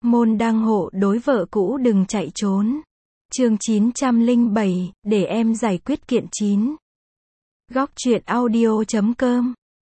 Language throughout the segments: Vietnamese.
Môn đăng hộ đối vợ cũ đừng chạy trốn. Chương 907, để em giải quyết kiện 9. Góc truyện audio.com.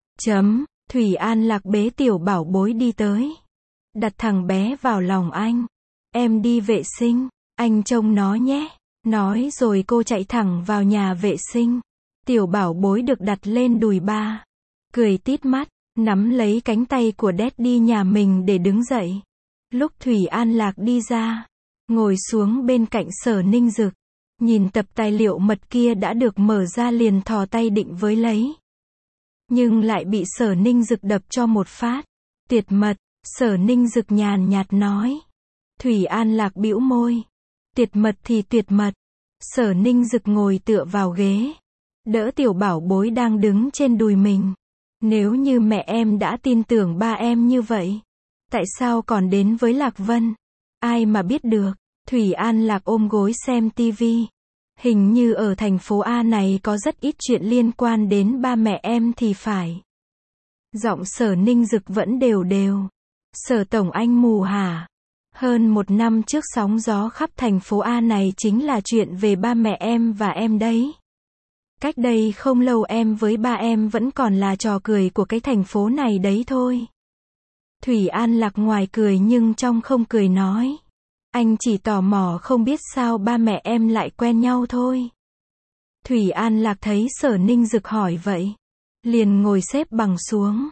Thủy An Lạc bế tiểu bảo bối đi tới. Đặt thằng bé vào lòng anh. Em đi vệ sinh, anh trông nó nhé. Nói rồi cô chạy thẳng vào nhà vệ sinh. Tiểu bảo bối được đặt lên đùi ba. Cười tít mắt, nắm lấy cánh tay của Daddy nhà mình để đứng dậy. Lúc Thủy An Lạc đi ra, ngồi xuống bên cạnh Sở Ninh Dực, nhìn tập tài liệu mật kia đã được mở ra liền thò tay định với lấy. Nhưng lại bị Sở Ninh Dực đập cho một phát. Tuyệt mật, Sở Ninh Dực nhàn nhạt nói. Thủy An Lạc bĩu môi. Tuyệt mật thì tuyệt mật. Sở Ninh Dực ngồi tựa vào ghế, đỡ tiểu bảo bối đang đứng trên đùi mình. Nếu như mẹ em đã tin tưởng ba em như vậy, tại sao còn đến với Lạc Vân? Ai mà biết được. Thủy An Lạc ôm gối xem tivi. Hình như ở thành phố A này có rất ít chuyện liên quan đến ba mẹ em thì phải. Giọng Sở Ninh Dực vẫn đều đều. Sở tổng anh mù hả? Hơn một năm trước sóng gió khắp thành phố A này chính là chuyện về ba mẹ em và em đấy. Cách đây không lâu em với ba em vẫn còn là trò cười của cái thành phố này đấy thôi. Thủy An Lạc ngoài cười nhưng trong không cười nói. Anh chỉ tò mò không biết sao ba mẹ em lại quen nhau thôi. Thủy An Lạc thấy Sở Ninh Dực hỏi vậy, liền ngồi xếp bằng xuống.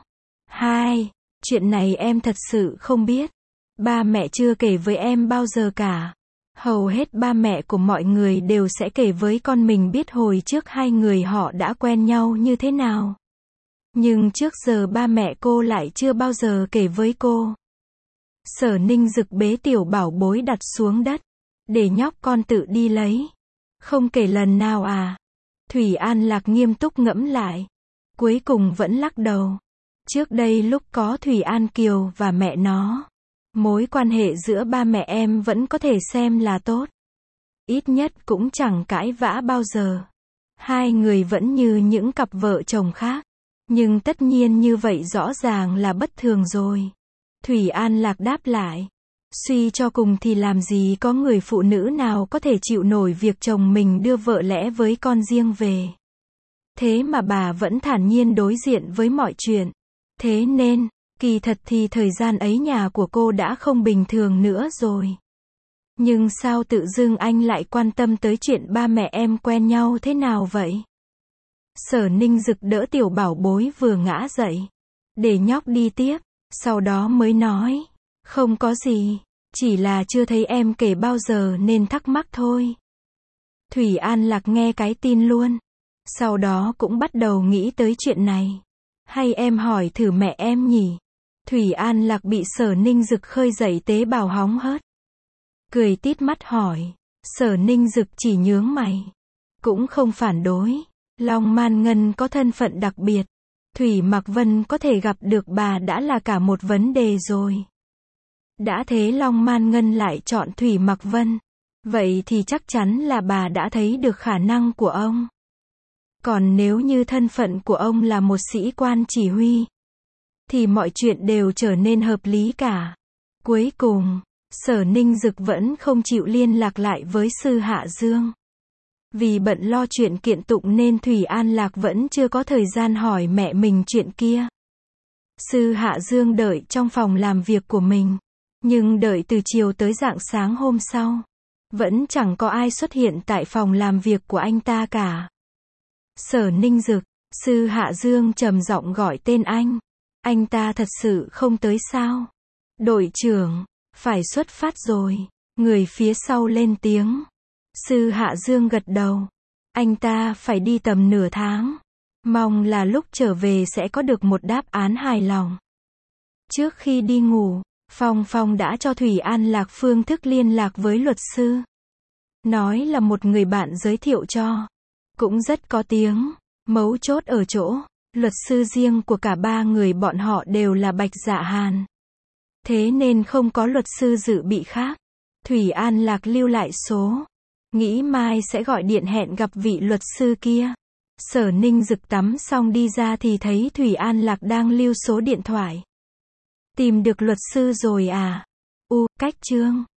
Chuyện này em thật sự không biết. Ba mẹ chưa kể với em bao giờ cả. Hầu hết ba mẹ của mọi người đều sẽ kể với con mình biết hồi trước hai người họ đã quen nhau như thế nào. Nhưng trước giờ ba mẹ cô lại chưa bao giờ kể với cô. Sở Ninh Dực bế tiểu bảo bối đặt xuống đất, để nhóc con tự đi lấy. Không kể lần nào à? Thủy An Lạc nghiêm túc ngẫm lại. Cuối cùng vẫn lắc đầu. Trước đây lúc có Thủy An Kiều và mẹ nó, mối quan hệ giữa ba mẹ em vẫn có thể xem là tốt. Ít nhất cũng chẳng cãi vã bao giờ. Hai người vẫn như những cặp vợ chồng khác. Nhưng tất nhiên như vậy rõ ràng là bất thường rồi. Thủy An Lạc đáp lại. Suy cho cùng thì làm gì có người phụ nữ nào có thể chịu nổi việc chồng mình đưa vợ lẽ với con riêng về. Thế mà bà vẫn thản nhiên đối diện với mọi chuyện. Thế nên, kỳ thật thì thời gian ấy nhà của cô đã không bình thường nữa rồi. Nhưng sao tự dưng anh lại quan tâm tới chuyện ba mẹ em quen nhau thế nào vậy? Sở Ninh Dực đỡ tiểu bảo bối vừa ngã dậy, để nhóc đi tiếp, sau đó mới nói. Không có gì, chỉ là chưa thấy em kể bao giờ nên thắc mắc thôi. Thủy An Lạc nghe cái tin luôn. Sau đó cũng bắt đầu nghĩ tới chuyện này. Hay em hỏi thử mẹ em nhỉ? Thủy An Lạc bị Sở Ninh Dực khơi dậy tế bào hóng hớt. Cười tít mắt hỏi. Sở Ninh Dực chỉ nhướng mày. Cũng không phản đối. Long Man Ngân có thân phận đặc biệt. Thủy Mạc Vân có thể gặp được bà đã là cả một vấn đề rồi. Đã thế Long Man Ngân lại chọn Thủy Mạc Vân. Vậy thì chắc chắn là bà đã thấy được khả năng của ông. Còn nếu như thân phận của ông là một sĩ quan chỉ huy, thì mọi chuyện đều trở nên hợp lý cả. Cuối cùng, Sở Ninh Dực vẫn không chịu liên lạc lại với Sư Hạ Dương. Vì bận lo chuyện kiện tụng nên Thủy An Lạc vẫn chưa có thời gian hỏi mẹ mình chuyện kia. Sư Hạ Dương đợi trong phòng làm việc của mình. Nhưng đợi từ chiều tới rạng sáng hôm sau, vẫn chẳng có ai xuất hiện tại phòng làm việc của anh ta cả. Sở Ninh Dực, Sư Hạ Dương trầm giọng gọi tên anh. Anh ta thật sự không tới sao? Đội trưởng, phải xuất phát rồi. Người phía sau lên tiếng. Sư Hạ Dương gật đầu. Anh ta phải đi tầm nửa tháng. Mong là lúc trở về sẽ có được một đáp án hài lòng. Trước khi đi ngủ, Phong đã cho Thủy An Lạc phương thức liên lạc với luật sư. Nói là một người bạn giới thiệu cho. Cũng rất có tiếng. Mấu chốt ở chỗ, luật sư riêng của cả ba người bọn họ đều là Bạch Dạ Hàn. Thế nên không có luật sư dự bị khác. Thủy An Lạc lưu lại số. Nghĩ mai sẽ gọi điện hẹn gặp vị luật sư kia. Sở Ninh Dực tắm xong đi ra thì thấy Thủy An Lạc đang lưu số điện thoại. Tìm được luật sư rồi à? Cách chương